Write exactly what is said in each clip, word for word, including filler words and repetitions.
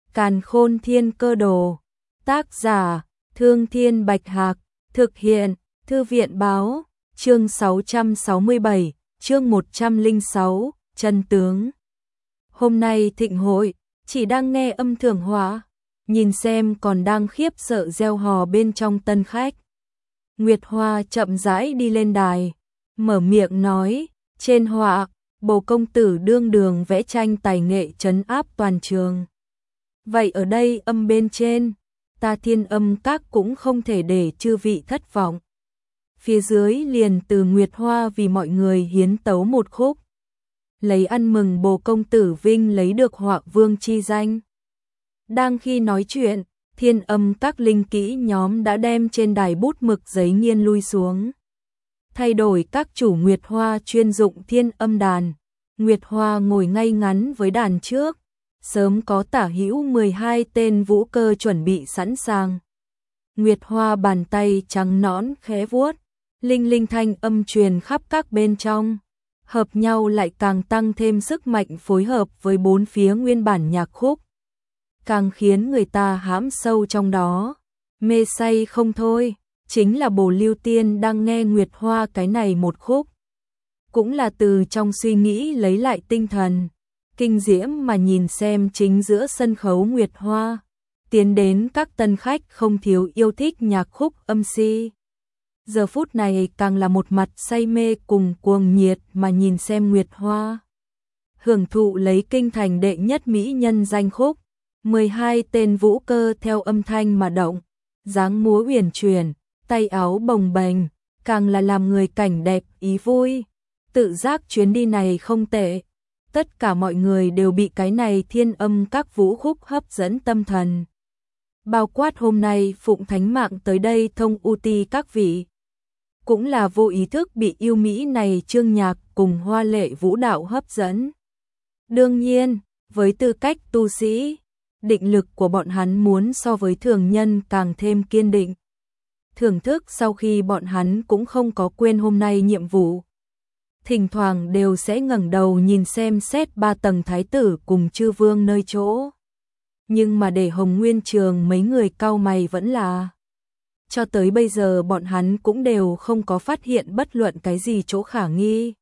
Càn Khôn Thiên Cơ Đồ. Tác giả: Thương Thiên Bạch Hạc. Thực hiện: Thư viện báo. Chương sáu trăm sáu mươi bảy, chương một trăm lẻ sáu, chân tướng. Hôm nay thịnh hội, chỉ đang nghe âm thưởng họa, nhìn xem còn đang khiếp sợ reo hò bên trong tân khách. Nguyệt Hoa chậm rãi đi lên đài, mở miệng nói, trên họa, Bồ công tử đương đường vẽ tranh tài nghệ trấn áp toàn trường. Vậy ở đây âm bên trên, ta Thiên Âm Các cũng không thể để chư vị thất vọng. Phía dưới liền từ Nguyệt Hoa vì mọi người hiến tấu một khúc, lấy ăn mừng Bồ công tử vinh lấy được Họa Vương chi danh. Đang khi nói chuyện, Thiên Âm Các linh kỹ nhóm đã đem trên đài bút mực giấy nghiên lui xuống, thay đổi các chủ Nguyệt Hoa chuyên dụng Thiên Âm đàn. Nguyệt Hoa ngồi ngay ngắn với đàn trước, sớm có tả hữu mười hai tên vũ cơ chuẩn bị sẵn sàng. Nguyệt Hoa bàn tay trắng nõn khẽ vuốt, linh linh thanh âm truyền khắp các bên trong, hợp nhau lại càng tăng thêm sức mạnh phối hợp với bốn phía nguyên bản nhạc khúc, càng khiến người ta hãm sâu trong đó, mê say không thôi. Chính là Bồ Lưu Tiên đang nghe Nguyệt Hoa cái này một khúc, cũng là từ trong suy nghĩ lấy lại tinh thần, kinh diễm mà nhìn xem chính giữa sân khấu Nguyệt Hoa, tiến đến các tân khách không thiếu yêu thích nhạc khúc âm si. Giờ phút này càng là một mặt say mê cùng cuồng nhiệt mà nhìn xem Nguyệt Hoa, hưởng thụ lấy kinh thành đệ nhất mỹ nhân danh khúc, mười hai tên vũ cơ theo âm thanh mà động, dáng múa uyển chuyển, tay áo bồng bềnh, càng là làm người cảnh đẹp ý vui. Tự giác chuyến đi này không tệ, tất cả mọi người đều bị cái này Thiên Âm Các vũ khúc hấp dẫn tâm thần. Bao quát hôm nay Phụng Thánh Mạng tới đây thông u ti các vị, cũng là vô ý thức bị yêu mỹ này chương nhạc cùng hoa lệ vũ đạo hấp dẫn. Đương nhiên, với tư cách tu sĩ, định lực của bọn hắn muốn so với thường nhân càng thêm kiên định. Thưởng thức sau khi bọn hắn cũng không có quên hôm nay nhiệm vụ, thỉnh thoảng đều sẽ ngẩng đầu nhìn xem xét ba tầng thái tử cùng chư vương nơi chỗ. Nhưng mà để Hồng Nguyên Trường mấy người cau mày vẫn là, cho tới bây giờ bọn hắn cũng đều không có phát hiện bất luận cái gì chỗ khả nghi.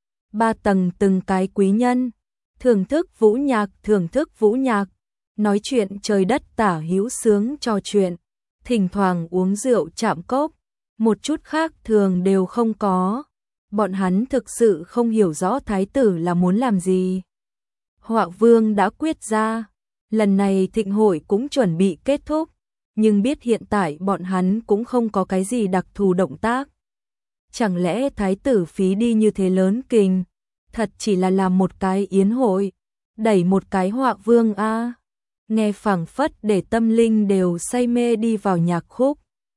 Ba tầng từng cái quý nhân, thưởng thức vũ nhạc, thưởng thức vũ nhạc, nói chuyện trời đất tả hữu sướng trò chuyện, thỉnh thoảng uống rượu chạm cốc, một chút khác thường đều không có. Bọn hắn thực sự không hiểu rõ thái tử là muốn làm gì. Họa Vương đã quyết ra, lần này thịnh hội cũng chuẩn bị kết thúc, nhưng biết hiện tại bọn hắn cũng không có cái gì đặc thù động tác. Chẳng lẽ thái tử phí đi như thế lớn kình, thật chỉ là làm một cái yến hội, đẩy một cái Họa Vương a? À? Nghe phảng phất để tâm linh đều say mê đi vào nhạc khúc.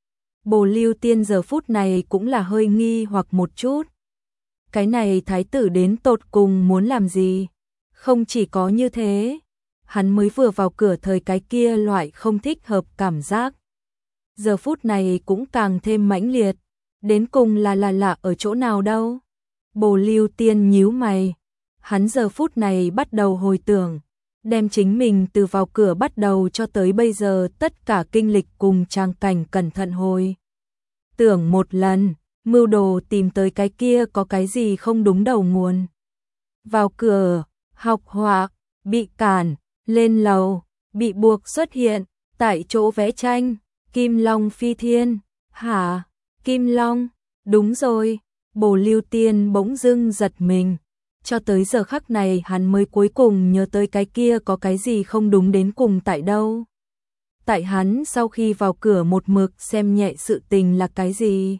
Bồ Lưu Tiên giờ phút này cũng là hơi nghi hoặc một chút. Cái này thái tử đến tột cùng muốn làm gì? Không chỉ có như thế, hắn mới vừa vào cửa thời cái kia loại không thích hợp cảm giác, giờ phút này cũng càng thêm mãnh liệt, đến cùng là là lạ ở chỗ nào đâu? Bồ Lưu Tiên nhíu mày, hắn giờ phút này bắt đầu hồi tưởng, đem chính mình từ vào cửa bắt đầu cho tới bây giờ tất cả kinh lịch cùng trang cảnh cẩn thận hồi tưởng một lần, mưu đồ tìm tới cái kia có cái gì không đúng đầu nguồn. Vào cửa, học họa, bị cản, lên lầu, bị buộc xuất hiện, tại chỗ vẽ tranh, Kim Long phi thiên. Hả? Kim Long? Đúng rồi. Bồ Lưu Tiên bỗng dưng giật mình. Cho tới giờ khắc này hắn mới cuối cùng nhớ tới cái kia có cái gì không đúng đến cùng tại đâu. Tại hắn sau khi vào cửa một mực xem nhẹ sự tình là cái gì?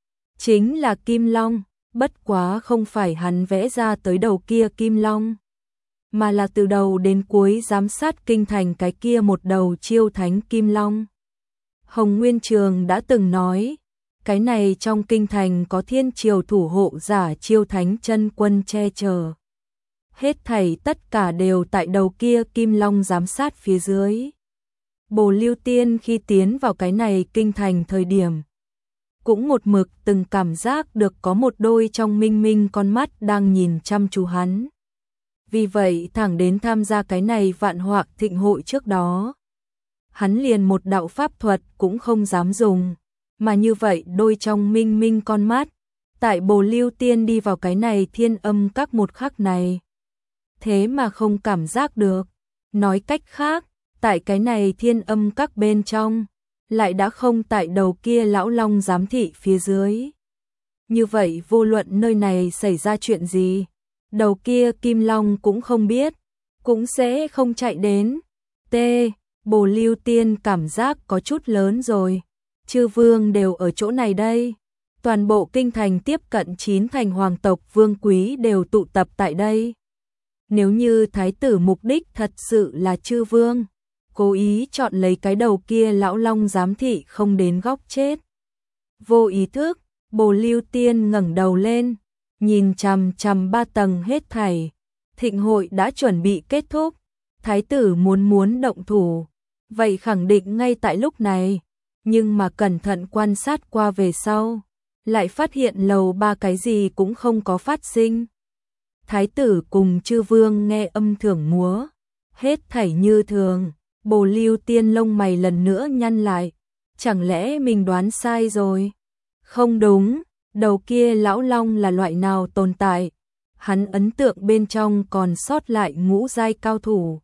Chính là Kim Long, bất quá không phải hắn vẽ ra tới đầu kia Kim Long, mà là từ đầu đến cuối giám sát kinh thành cái kia một đầu chiêu thánh Kim Long. Hồng Nguyên Trường đã từng nói, cái này trong kinh thành có thiên triều thủ hộ giả chiêu thánh chân quân che chở. Hết thảy tất cả đều tại đầu kia Kim Long giám sát phía dưới. Bồ Lưu Tiên khi tiến vào cái này kinh thành thời điểm, cũng một mực từng cảm giác được có một đôi trong minh minh con mắt đang nhìn chăm chú hắn. Vì vậy thẳng đến tham gia cái này vạn họa thịnh hội trước đó, hắn liền một đạo pháp thuật cũng không dám dùng, mà như vậy đôi trong minh minh con mắt, tại Bồ Lưu Tiên đi vào cái này Thiên Âm Các một khắc này, thế mà không cảm giác được. Nói cách khác, tại cái này Thiên Âm Các bên trong, lại đã không tại đầu kia lão long giám thị phía dưới. Như vậy vô luận nơi này xảy ra chuyện gì, đầu kia Kim Long cũng không biết, cũng sẽ không chạy đến. T. Bồ Lưu Tiên cảm giác có chút lớn rồi. Chư vương đều ở chỗ này đây. Toàn bộ kinh thành tiếp cận chín thành hoàng tộc vương quý đều tụ tập tại đây. Nếu như thái tử mục đích thật sự là chư vương, cố ý chọn lấy cái đầu kia lão long giám thị không đến góc chết. Vô ý thức, Bồ Lưu Tiên ngẩng đầu lên, nhìn chằm chằm ba tầng hết thảy. Thịnh hội đã chuẩn bị kết thúc, thái tử muốn muốn động thủ, vậy khẳng định ngay tại lúc này, nhưng mà cẩn thận quan sát qua về sau, lại phát hiện lầu ba cái gì cũng không có phát sinh. Thái tử cùng chư vương nghe âm thưởng múa, hết thảy như thường. Bồ Lưu Tiên lông mày lần nữa nhăn lại, chẳng lẽ mình đoán sai rồi? Không đúng, đầu kia lão long là loại nào tồn tại? Hắn ấn tượng bên trong còn sót lại ngũ giai cao thủ.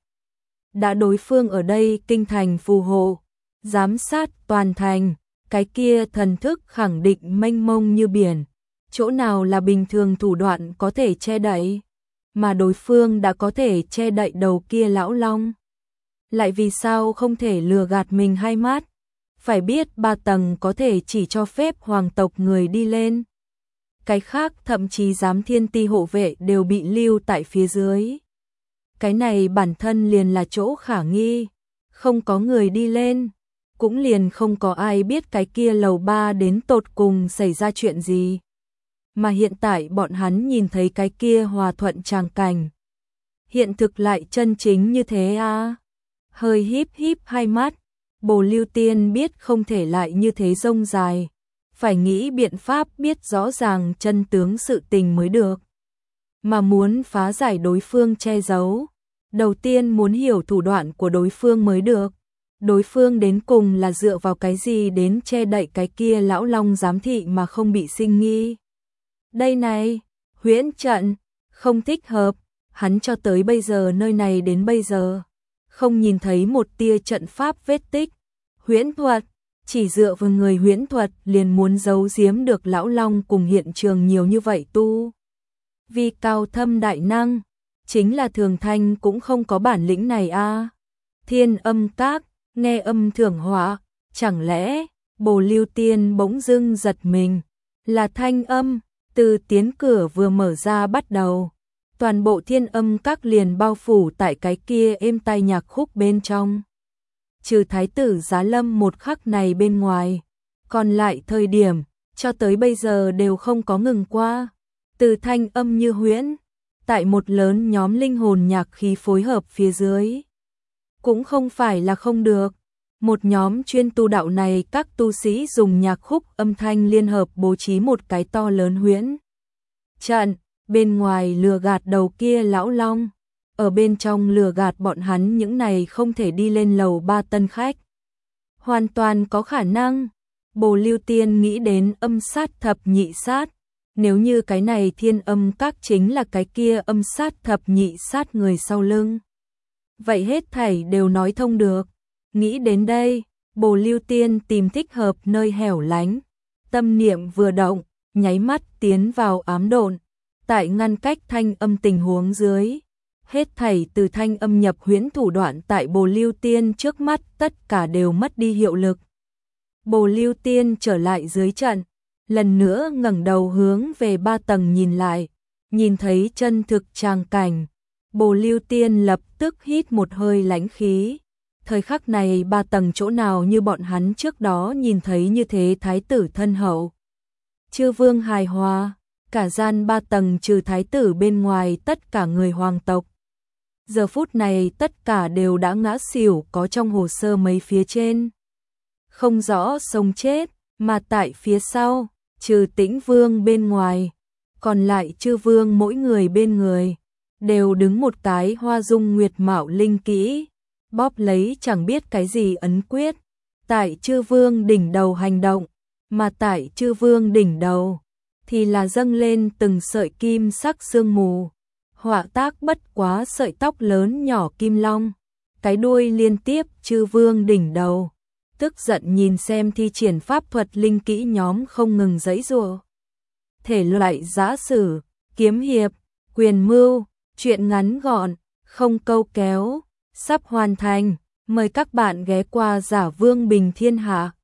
Đã đối phương ở đây kinh thành phù hộ, giám sát toàn thành, cái kia thần thức khẳng định mênh mông như biển, chỗ nào là bình thường thủ đoạn có thể che đậy, mà đối phương đã có thể che đậy đầu kia lão long. Lại vì sao không thể lừa gạt mình hai mắt? Phải biết ba tầng có thể chỉ cho phép hoàng tộc người đi lên. Cái khác thậm chí giám thiên ti hộ vệ đều bị lưu tại phía dưới. Cái này bản thân liền là chỗ khả nghi, không có người đi lên, cũng liền không có ai biết cái kia lầu ba đến tột cùng xảy ra chuyện gì. Mà hiện tại bọn hắn nhìn thấy cái kia hòa thuận tràng cảnh. Hiện thực lại chân chính như thế à? Hơi híp híp hai mắt, Bồ Lưu Tiên biết không thể lại như thế rông dài, phải nghĩ biện pháp biết rõ ràng chân tướng sự tình mới được. Mà muốn phá giải đối phương che giấu, đầu tiên muốn hiểu thủ đoạn của đối phương mới được. Đối phương đến cùng là dựa vào cái gì đến che đậy cái kia lão long giám thị mà không bị sinh nghi. Đây này, huyễn trận, không thích hợp, hắn cho tới bây giờ nơi này đến bây giờ, không nhìn thấy một tia trận pháp vết tích. Huyễn thuật, chỉ dựa vào người huyễn thuật liền muốn giấu giếm được lão long cùng hiện trường nhiều như vậy tu. Vì cao thâm đại năng, chính là Thường Thanh cũng không có bản lĩnh này a. À. Thiên Âm Các, nghe âm thưởng họa, chẳng lẽ Bồ Lưu Tiên bỗng dưng giật mình, là thanh âm, từ tiến cửa vừa mở ra bắt đầu. Toàn bộ Thiên Âm Các liền bao phủ tại cái kia êm tai nhạc khúc bên trong. Trừ thái tử Giá Lâm một khắc này bên ngoài, còn lại thời điểm, cho tới bây giờ đều không có ngừng qua. Từ thanh âm như huyễn, tại một lớn nhóm linh hồn nhạc khí phối hợp phía dưới. Cũng không phải là không được, một nhóm chuyên tu đạo này các tu sĩ dùng nhạc khúc âm thanh liên hợp bố trí một cái to lớn huyễn trận, bên ngoài lừa gạt đầu kia lão long, ở bên trong lừa gạt bọn hắn những này không thể đi lên lầu ba tân khách. Hoàn toàn có khả năng. Bồ Lưu Tiên nghĩ đến âm sát thập nhị sát, nếu như cái này Thiên Âm Các chính là cái kia âm sát thập nhị sát người sau lưng, vậy hết thảy đều nói thông được. Nghĩ đến đây, Bồ Lưu Tiên tìm thích hợp nơi hẻo lánh, tâm niệm vừa động, nháy mắt tiến vào ám độn. Tại ngăn cách thanh âm tình huống dưới, hết thảy từ thanh âm nhập huyễn thủ đoạn tại Bồ Lưu Tiên trước mắt tất cả đều mất đi hiệu lực. Bồ Lưu Tiên trở lại dưới trận, lần nữa ngẩng đầu hướng về ba tầng nhìn lại, nhìn thấy chân thực tràng cảnh. Bồ Lưu Tiên lập tức hít một hơi lãnh khí. Thời khắc này ba tầng chỗ nào như bọn hắn trước đó nhìn thấy như thế thái tử thân hậu. Chư vương hài hòa, cả gian ba tầng trừ thái tử bên ngoài tất cả người hoàng tộc. Giờ phút này tất cả đều đã ngã xỉu có trong hồ sơ mấy phía trên. Không rõ sống chết, mà tại phía sau, trừ Tĩnh Vương bên ngoài, còn lại chư vương mỗi người bên người, đều đứng một cái hoa dung nguyệt mạo linh kỹ, bóp lấy chẳng biết cái gì ấn quyết, tại chư vương đỉnh đầu hành động, mà tại chư vương đỉnh đầu thì là dâng lên từng sợi kim sắc sương mù, họa tác bất quá sợi tóc lớn nhỏ kim long, cái đuôi liên tiếp chư vương đỉnh đầu, tức giận nhìn xem thi triển pháp thuật linh kỹ nhóm không ngừng giãy giụa. Thể loại giã sử, kiếm hiệp, quyền mưu, truyện ngắn gọn, không câu kéo, sắp hoàn thành, mời các bạn ghé qua Giả Vương Bình Thiên Hạ.